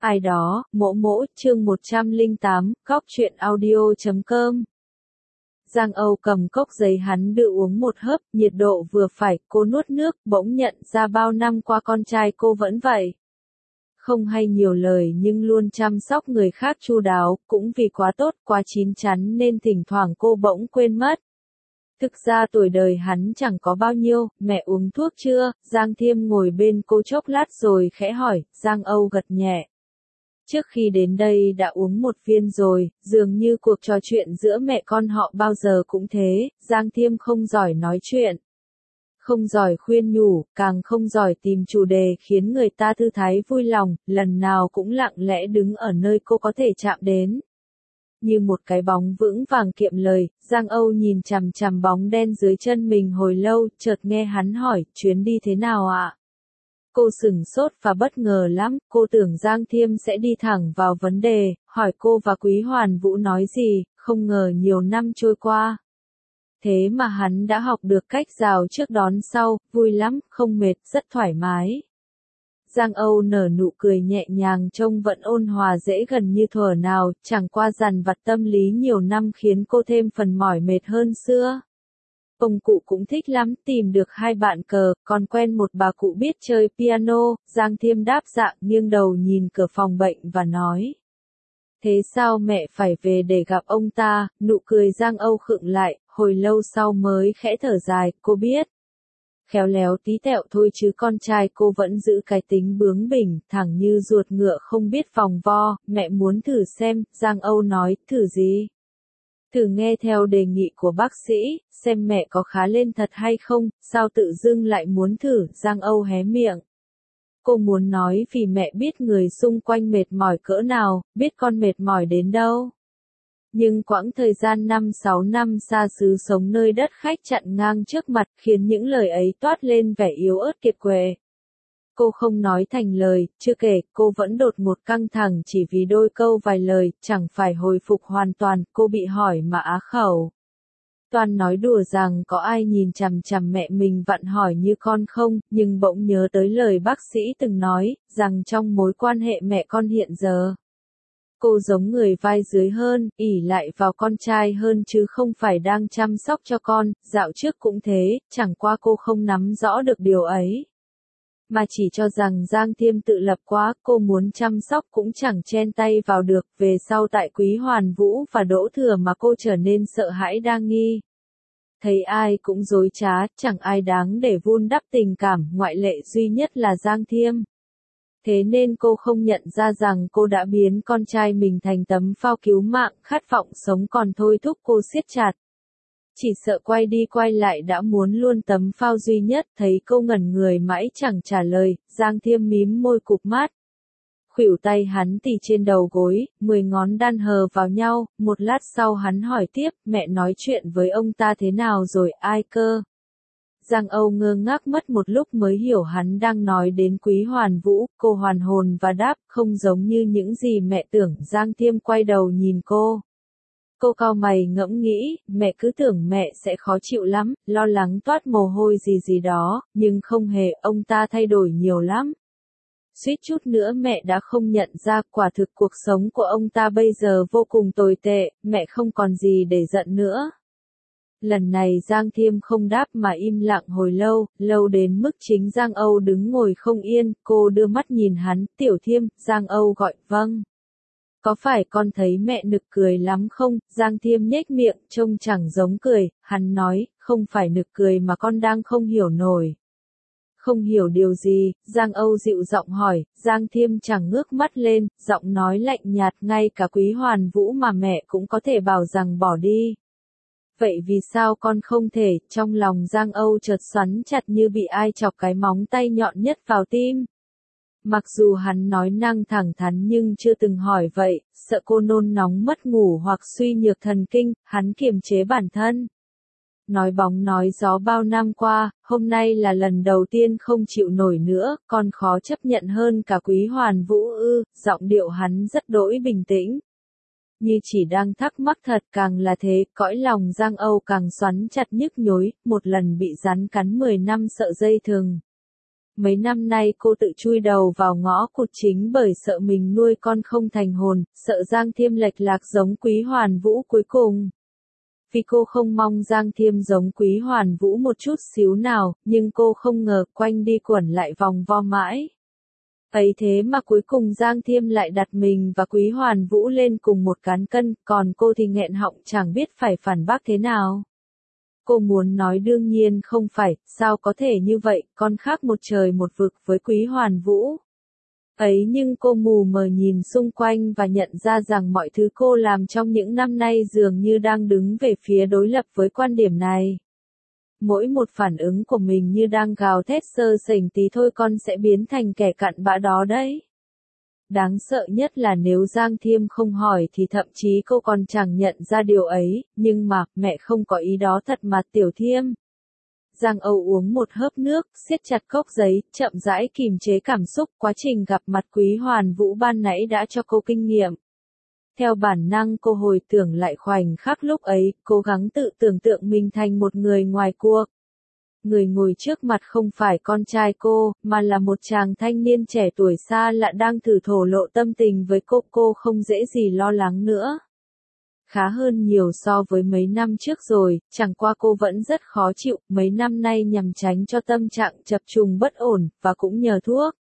Ai đó, mỗ mỗ, chương 108, góc truyện audio.com. Giang Âu cầm cốc giấy hắn đưa uống một hớp, nhiệt độ vừa phải, cô nuốt nước, bỗng nhận ra bao năm qua con trai cô vẫn vậy. Không hay nhiều lời nhưng luôn chăm sóc người khác chu đáo, cũng vì quá tốt, quá chín chắn nên thỉnh thoảng cô bỗng quên mất. Thực ra tuổi đời hắn chẳng có bao nhiêu, mẹ uống thuốc chưa? Giang Thiêm ngồi bên cô chốc lát rồi khẽ hỏi, Giang Âu gật nhẹ. Trước khi đến đây đã uống một viên rồi, dường như cuộc trò chuyện giữa mẹ con họ bao giờ cũng thế, Giang Thiêm không giỏi nói chuyện. Không giỏi khuyên nhủ, càng không giỏi tìm chủ đề khiến người ta thư thái vui lòng, lần nào cũng lặng lẽ đứng ở nơi cô có thể chạm đến. Như một cái bóng vững vàng kiệm lời, Giang Âu nhìn chằm chằm bóng đen dưới chân mình hồi lâu, chợt nghe hắn hỏi, chuyến đi thế nào ạ? Cô sửng sốt và bất ngờ lắm, cô tưởng Giang Thiêm sẽ đi thẳng vào vấn đề, hỏi cô và Quý Hoàn Vũ nói gì, không ngờ nhiều năm trôi qua. Thế mà hắn đã học được cách rào trước đón sau, vui lắm, không mệt, rất thoải mái. Giang Âu nở nụ cười nhẹ nhàng trông vẫn ôn hòa dễ gần như thuở nào, chẳng qua dằn vặt tâm lý nhiều năm khiến cô thêm phần mỏi mệt hơn xưa. Ông cụ cũng thích lắm, tìm được hai bạn cờ, còn quen một bà cụ biết chơi piano, Giang Thiêm đáp dạ nghiêng đầu nhìn cửa phòng bệnh và nói. Thế sao mẹ phải về để gặp ông ta, nụ cười Giang Âu khựng lại, hồi lâu sau mới khẽ thở dài, cô biết. Khéo léo tí tẹo thôi chứ con trai cô vẫn giữ cái tính bướng bỉnh, thẳng như ruột ngựa không biết vòng vo, mẹ muốn thử xem, Giang Âu nói, thử gì? Thử nghe theo đề nghị của bác sĩ, xem mẹ có khá lên thật hay không, sao tự dưng lại muốn thử, Giang Âu hé miệng. Cô muốn nói vì mẹ biết người xung quanh mệt mỏi cỡ nào, biết con mệt mỏi đến đâu. Nhưng quãng thời gian 5-6 năm xa xứ sống nơi đất khách chặn ngang trước mặt khiến những lời ấy toát lên vẻ yếu ớt kiệt quệ. Cô không nói thành lời, chưa kể, cô vẫn đột ngột căng thẳng chỉ vì đôi câu vài lời, chẳng phải hồi phục hoàn toàn, cô bị hỏi mà á khẩu. Toàn nói đùa rằng có ai nhìn chằm chằm mẹ mình vặn hỏi như con không, nhưng bỗng nhớ tới lời bác sĩ từng nói, rằng trong mối quan hệ mẹ con hiện giờ. Cô giống người vai dưới hơn, ỷ lại vào con trai hơn chứ không phải đang chăm sóc cho con, dạo trước cũng thế, chẳng qua cô không nắm rõ được điều ấy. Mà chỉ cho rằng Giang Thiêm tự lập quá, cô muốn chăm sóc cũng chẳng chen tay vào được, về sau tại Quý Hoàn Vũ và Đỗ Thừa mà cô trở nên sợ hãi đa nghi. Thấy ai cũng dối trá, chẳng ai đáng để vun đắp tình cảm, ngoại lệ duy nhất là Giang Thiêm. Thế nên cô không nhận ra rằng cô đã biến con trai mình thành tấm phao cứu mạng, khát vọng sống còn thôi thúc cô siết chặt. Chỉ sợ quay đi quay lại đã muốn luôn tấm phao duy nhất, thấy cô ngẩn người mãi chẳng trả lời, Giang Thiêm mím môi cụp mắt. Khuỷu tay hắn tì trên đầu gối, 10 ngón đan hờ vào nhau, một lát sau hắn hỏi tiếp, mẹ nói chuyện với ông ta thế nào rồi, ai cơ? Giang Âu ngơ ngác mất một lúc mới hiểu hắn đang nói đến Quý Hoàn Vũ, cô hoàn hồn và đáp, không giống như những gì mẹ tưởng, Giang Thiêm quay đầu nhìn cô. Cô cau mày ngẫm nghĩ, mẹ cứ tưởng mẹ sẽ khó chịu lắm, lo lắng toát mồ hôi gì đó, nhưng không hề, ông ta thay đổi nhiều lắm. Suýt chút nữa mẹ đã không nhận ra, quả thực cuộc sống của ông ta bây giờ vô cùng tồi tệ, mẹ không còn gì để giận nữa. Lần này Giang Thiêm không đáp mà im lặng hồi lâu, lâu đến mức chính Giang Âu đứng ngồi không yên, cô đưa mắt nhìn hắn, Tiểu Thiêm, Giang Âu gọi, vâng. Có phải con thấy mẹ nực cười lắm không? Giang Thiêm nhếch miệng, trông chẳng giống cười, hắn nói, không phải nực cười mà con đang không hiểu nổi. Không hiểu điều gì, Giang Âu dịu giọng hỏi, Giang Thiêm chẳng ngước mắt lên, giọng nói lạnh nhạt, ngay cả Quý Hoàn Vũ mà mẹ cũng có thể bảo rằng bỏ đi. Vậy vì sao con không thể, trong lòng Giang Âu chợt xoắn chặt như bị ai chọc cái móng tay nhọn nhất vào tim. Mặc dù hắn nói năng thẳng thắn nhưng chưa từng hỏi vậy, sợ cô nôn nóng mất ngủ hoặc suy nhược thần kinh, hắn kiềm chế bản thân. Nói bóng nói gió bao năm qua, hôm nay là lần đầu tiên không chịu nổi nữa, còn khó chấp nhận hơn cả Quý Hoàn Vũ ư, giọng điệu hắn rất đỗi bình tĩnh. Như chỉ đang thắc mắc thật, càng là thế, cõi lòng Giang Âu càng xoắn chặt nhức nhối, một lần bị rắn cắn 10 năm sợ dây thừng. Mấy năm nay cô tự chui đầu vào ngõ cụt chính bởi sợ mình nuôi con không thành hồn, sợ Giang Thiêm lệch lạc giống Quý Hoàn Vũ cuối cùng. Vì cô không mong Giang Thiêm giống Quý Hoàn Vũ một chút xíu nào, nhưng cô không ngờ quanh đi quẩn lại vòng vo mãi. Ấy thế mà cuối cùng Giang Thiêm lại đặt mình và Quý Hoàn Vũ lên cùng một cán cân, còn cô thì nghẹn họng chẳng biết phải phản bác thế nào. Cô muốn nói đương nhiên không phải, sao có thể như vậy, con khác một trời một vực với Quý Hoàn Vũ. Ấy nhưng cô mù mờ nhìn xung quanh và nhận ra rằng mọi thứ cô làm trong những năm nay dường như đang đứng về phía đối lập với quan điểm này. Mỗi một phản ứng của mình như đang gào thét sơ sẩy tí thôi con sẽ biến thành kẻ cặn bã đó đấy. Đáng sợ nhất là nếu Giang Thiêm không hỏi thì thậm chí cô còn chẳng nhận ra điều ấy, nhưng mà, mẹ không có ý đó thật mà Tiểu Thiêm. Giang Âu uống một hớp nước, siết chặt cốc giấy, chậm rãi kìm chế cảm xúc, quá trình gặp mặt Quý Hoàn Vũ ban nãy đã cho cô kinh nghiệm. Theo bản năng cô hồi tưởng lại khoảnh khắc lúc ấy, cố gắng tự tưởng tượng mình thành một người ngoài cuộc. Người ngồi trước mặt không phải con trai cô, mà là một chàng thanh niên trẻ tuổi xa lạ đang thử thổ lộ tâm tình với cô không dễ gì lo lắng nữa. Khá hơn nhiều so với mấy năm trước rồi, chẳng qua cô vẫn rất khó chịu, mấy năm nay nhằm tránh cho tâm trạng chập trùng bất ổn, và cũng nhờ thuốc.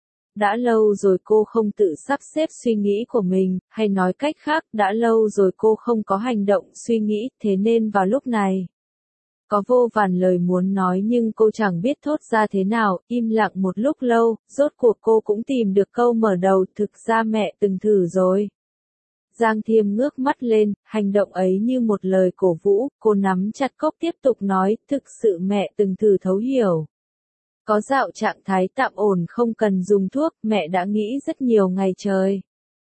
Đã lâu rồi cô không tự sắp xếp suy nghĩ của mình, hay nói cách khác, đã lâu rồi cô không có hành động suy nghĩ, thế nên vào lúc này. Có vô vàn lời muốn nói nhưng cô chẳng biết thốt ra thế nào, im lặng một lúc lâu, rốt cuộc cô cũng tìm được câu mở đầu, thực ra mẹ từng thử rồi. Giang Thiêm ngước mắt lên, hành động ấy như một lời cổ vũ, cô nắm chặt cốc tiếp tục nói, thực sự mẹ từng thử thấu hiểu. Có dạo trạng thái tạm ổn không cần dùng thuốc, mẹ đã nghĩ rất nhiều ngày trời.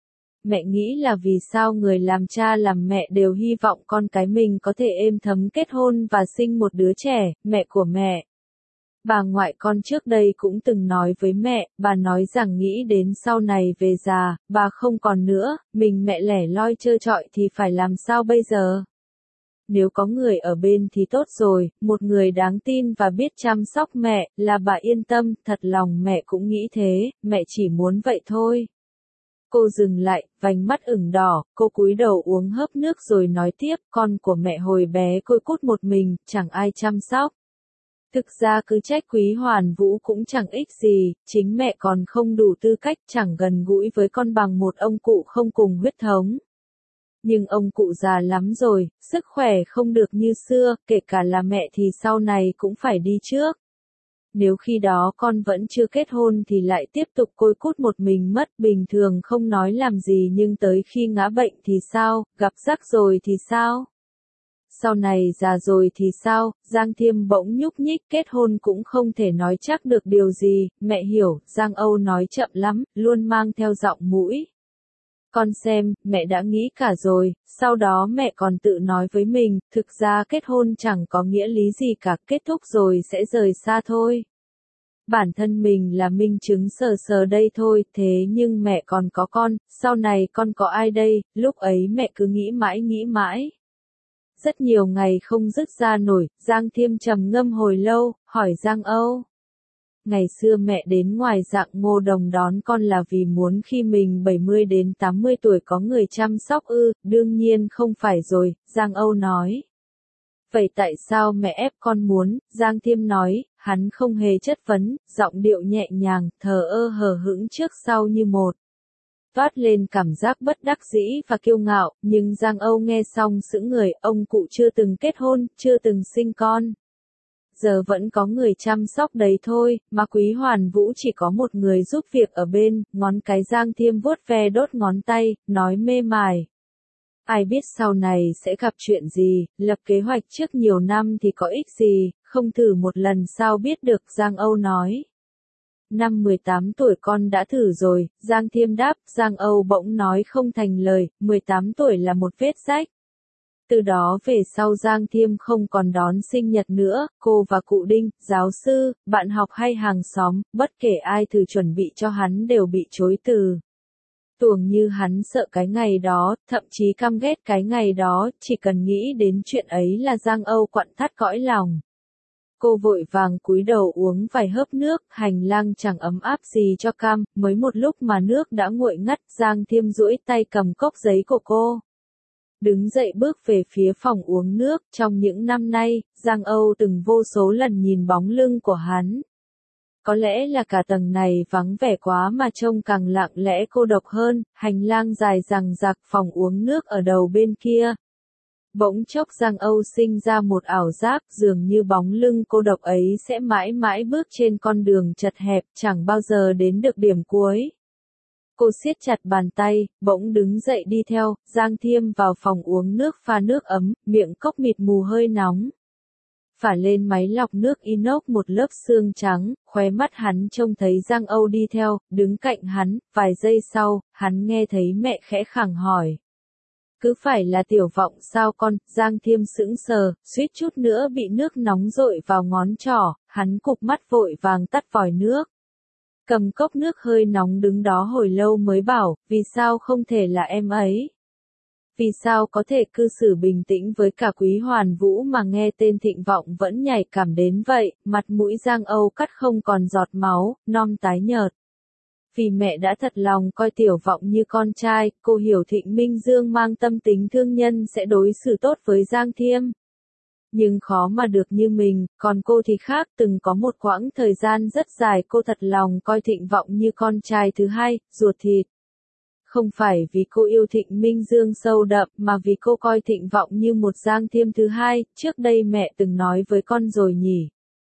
Mẹ nghĩ là vì sao người làm cha làm mẹ đều hy vọng con cái mình có thể êm thấm kết hôn và sinh một đứa trẻ, mẹ của mẹ. Bà ngoại con trước đây cũng từng nói với mẹ, bà nói rằng nghĩ đến sau này về già, bà không còn nữa, mình mẹ lẻ loi trơ trọi thì phải làm sao bây giờ? Nếu có người ở bên thì tốt rồi, một người đáng tin và biết chăm sóc mẹ, là bà yên tâm, thật lòng mẹ cũng nghĩ thế, mẹ chỉ muốn vậy thôi. Cô dừng lại, vành mắt ửng đỏ, cô cúi đầu uống hớp nước rồi nói tiếp, con của mẹ hồi bé côi cút một mình, chẳng ai chăm sóc. Thực ra cứ trách Quý Hoàn Vũ cũng chẳng ích gì, chính mẹ còn không đủ tư cách, chẳng gần gũi với con bằng một ông cụ không cùng huyết thống. Nhưng ông cụ già lắm rồi, sức khỏe không được như xưa, kể cả là mẹ thì sau này cũng phải đi trước. Nếu khi đó con vẫn chưa kết hôn thì lại tiếp tục côi cút một mình mất, bình thường không nói làm gì nhưng tới khi ngã bệnh thì sao, gặp rắc rồi thì sao? Sau này già rồi thì sao? Giang Thiêm bỗng nhúc nhích, kết hôn cũng không thể nói chắc được điều gì, mẹ hiểu, Giang Âu nói chậm lắm, luôn mang theo giọng mũi. Con xem, mẹ đã nghĩ cả rồi, sau đó mẹ còn tự nói với mình, thực ra kết hôn chẳng có nghĩa lý gì cả, kết thúc rồi sẽ rời xa thôi. Bản thân mình là minh chứng sờ sờ đây thôi, thế nhưng mẹ còn có con, sau này con có ai đây, lúc ấy mẹ cứ nghĩ mãi. Rất nhiều ngày không dứt ra nổi, Giang Thiêm trầm ngâm hồi lâu, hỏi Giang Âu. Ngày xưa mẹ đến ngoài Dạng Ngô Đồng đón con là vì muốn khi mình 70 đến 80 tuổi có người chăm sóc ư, đương nhiên không phải rồi, Giang Âu nói. Vậy tại sao mẹ ép con muốn, Giang Thiêm nói, hắn không hề chất vấn, giọng điệu nhẹ nhàng, thờ ơ hờ hững trước sau như một. Toát lên cảm giác bất đắc dĩ và kiêu ngạo, nhưng Giang Âu nghe xong sững người, ông cụ chưa từng kết hôn, chưa từng sinh con. Giờ vẫn có người chăm sóc đấy thôi, mà Quý Hoàn Vũ chỉ có một người giúp việc ở bên, ngón cái Giang Thiêm vuốt ve đốt ngón tay, nói mê mải. Ai biết sau này sẽ gặp chuyện gì, lập kế hoạch trước nhiều năm thì có ích gì, không thử một lần sao biết được, Giang Âu nói. Năm 18 tuổi con đã thử rồi, Giang Thiêm đáp, Giang Âu bỗng nói không thành lời, 18 tuổi là một vết rách. Từ đó về sau Giang Thiêm không còn đón sinh nhật nữa, cô và cụ Đinh, giáo sư, bạn học hay hàng xóm, bất kể ai thử chuẩn bị cho hắn đều bị chối từ. Tưởng như hắn sợ cái ngày đó, thậm chí căm ghét cái ngày đó, chỉ cần nghĩ đến chuyện ấy là Giang Âu quặn thắt cõi lòng. Cô vội vàng cúi đầu uống vài hớp nước, hành lang chẳng ấm áp gì cho cam, mới một lúc mà nước đã nguội ngắt, Giang Thiêm duỗi tay cầm cốc giấy của cô. Đứng dậy bước về phía phòng uống nước, trong những năm nay, Giang Âu từng vô số lần nhìn bóng lưng của hắn. Có lẽ là cả tầng này vắng vẻ quá mà trông càng lặng lẽ cô độc hơn, hành lang dài dằng dặc phòng uống nước ở đầu bên kia. Bỗng chốc Giang Âu sinh ra một ảo giác dường như bóng lưng cô độc ấy sẽ mãi mãi bước trên con đường chật hẹp chẳng bao giờ đến được điểm cuối. Cô siết chặt bàn tay, bỗng đứng dậy đi theo, Giang Thiêm vào phòng uống nước pha nước ấm, miệng cốc mịt mù hơi nóng. Phả lên máy lọc nước inox một lớp xương trắng, khóe mắt hắn trông thấy Giang Âu đi theo, đứng cạnh hắn, vài giây sau, hắn nghe thấy mẹ khẽ khàng hỏi. Cứ phải là Tiểu Vọng sao con, Giang Thiêm sững sờ, suýt chút nữa bị nước nóng dội vào ngón trỏ, hắn cụp mắt vội vàng tắt vòi nước. Cầm cốc nước hơi nóng đứng đó hồi lâu mới bảo, vì sao không thể là em ấy? Vì sao có thể cư xử bình tĩnh với cả Quý Hoàn Vũ mà nghe tên Thịnh Vọng vẫn nhạy cảm đến vậy, mặt mũi Giang Âu cắt không còn giọt máu, non tái nhợt. Vì mẹ đã thật lòng coi Tiểu Vọng như con trai, cô hiểu Thịnh Minh Dương mang tâm tính thương nhân sẽ đối xử tốt với Giang Thiêm. Nhưng khó mà được như mình, còn cô thì khác, từng có một quãng thời gian rất dài cô thật lòng coi Thịnh Vọng như con trai thứ hai, ruột thịt. Không phải vì cô yêu Thịnh Minh Dương sâu đậm mà vì cô coi Thịnh Vọng như một Giang Thiêm thứ hai, trước đây mẹ từng nói với con rồi nhỉ.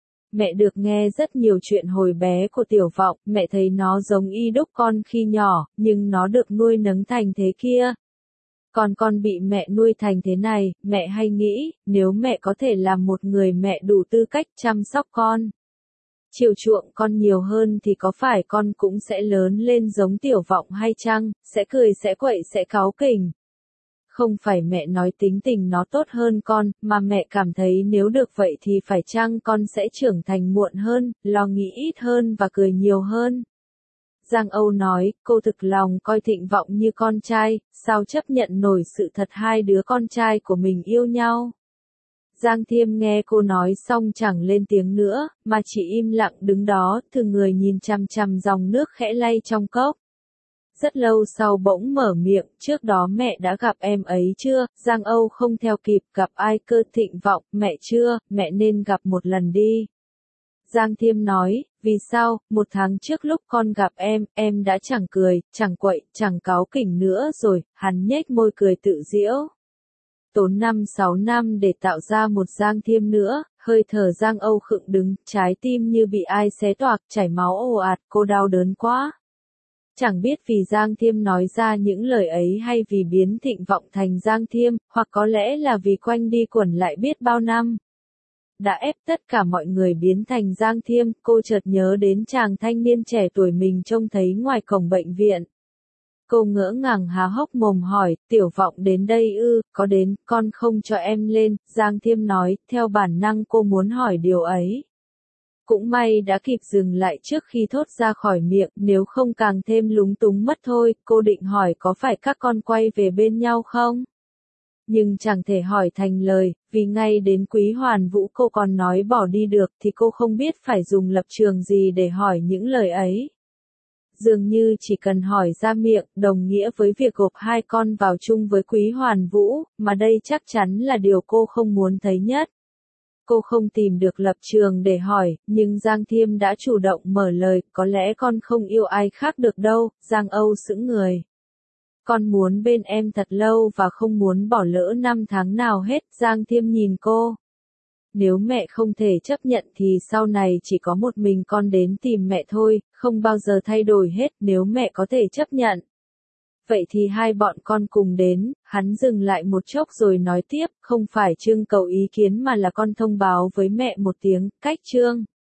Mẹ được nghe rất nhiều chuyện hồi bé của Tiểu Vọng, mẹ thấy nó giống y đúc con khi nhỏ, nhưng nó được nuôi nấng thành thế kia. Còn con bị mẹ nuôi thành thế này, mẹ hay nghĩ, nếu mẹ có thể làm một người mẹ đủ tư cách chăm sóc con, chiều chuộng con nhiều hơn thì có phải con cũng sẽ lớn lên giống Tiểu Vọng hay chăng, sẽ cười sẽ quậy sẽ cáu kỉnh. Không phải mẹ nói tính tình nó tốt hơn con, mà mẹ cảm thấy nếu được vậy thì phải chăng con sẽ trưởng thành muộn hơn, lo nghĩ ít hơn và cười nhiều hơn. Giang Âu nói, cô thực lòng coi Thịnh Vọng như con trai, sao chấp nhận nổi sự thật hai đứa con trai của mình yêu nhau. Giang Thiêm nghe cô nói xong chẳng lên tiếng nữa, mà chỉ im lặng đứng đó, thừ người nhìn chằm chằm dòng nước khẽ lay trong cốc. Rất lâu sau bỗng mở miệng, trước đó mẹ đã gặp em ấy chưa, Giang Âu không theo kịp, gặp ai cơ Thịnh Vọng, mẹ chưa, mẹ nên gặp một lần đi. Giang Thiêm nói, vì sao, 1 tháng trước lúc con gặp em đã chẳng cười, chẳng quậy, chẳng cáu kỉnh nữa rồi, hắn nhếch môi cười tự giễu. Tốn 5-6 năm để tạo ra một Giang Thiêm nữa, hơi thở Giang Âu khựng đứng, trái tim như bị ai xé toạc, chảy máu ồ ạt, cô đau đớn quá. Chẳng biết vì Giang Thiêm nói ra những lời ấy hay vì biến Thịnh Vọng thành Giang Thiêm, hoặc có lẽ là vì quanh đi quẩn lại biết bao năm đã ép tất cả mọi người biến thành Giang Thiêm, cô chợt nhớ đến chàng thanh niên trẻ tuổi mình trông thấy ngoài cổng bệnh viện. Cô ngỡ ngàng há hốc mồm hỏi, Tiểu Vọng đến đây ư, có đến, con không cho em lên, Giang Thiêm nói, theo bản năng cô muốn hỏi điều ấy. Cũng may đã kịp dừng lại trước khi thốt ra khỏi miệng, nếu không càng thêm lúng túng mất thôi, cô định hỏi có phải các con quay về bên nhau không? Nhưng chẳng thể hỏi thành lời, vì ngay đến Quý Hoàn Vũ cô còn nói bỏ đi được thì cô không biết phải dùng lập trường gì để hỏi những lời ấy. Dường như chỉ cần hỏi ra miệng, đồng nghĩa với việc gộp hai con vào chung với Quý Hoàn Vũ, mà đây chắc chắn là điều cô không muốn thấy nhất. Cô không tìm được lập trường để hỏi, nhưng Giang Thiêm đã chủ động mở lời, có lẽ con không yêu ai khác được đâu, Giang Âu sững người. Con muốn bên em thật lâu và không muốn bỏ lỡ 5 tháng nào hết, Giang Thiêm nhìn cô. Nếu mẹ không thể chấp nhận thì sau này chỉ có một mình con đến tìm mẹ thôi, không bao giờ thay đổi hết nếu mẹ có thể chấp nhận. Vậy thì hai bọn con cùng đến, hắn dừng lại một chốc rồi nói tiếp, không phải trưng cầu ý kiến mà là con thông báo với mẹ một tiếng, cách trương.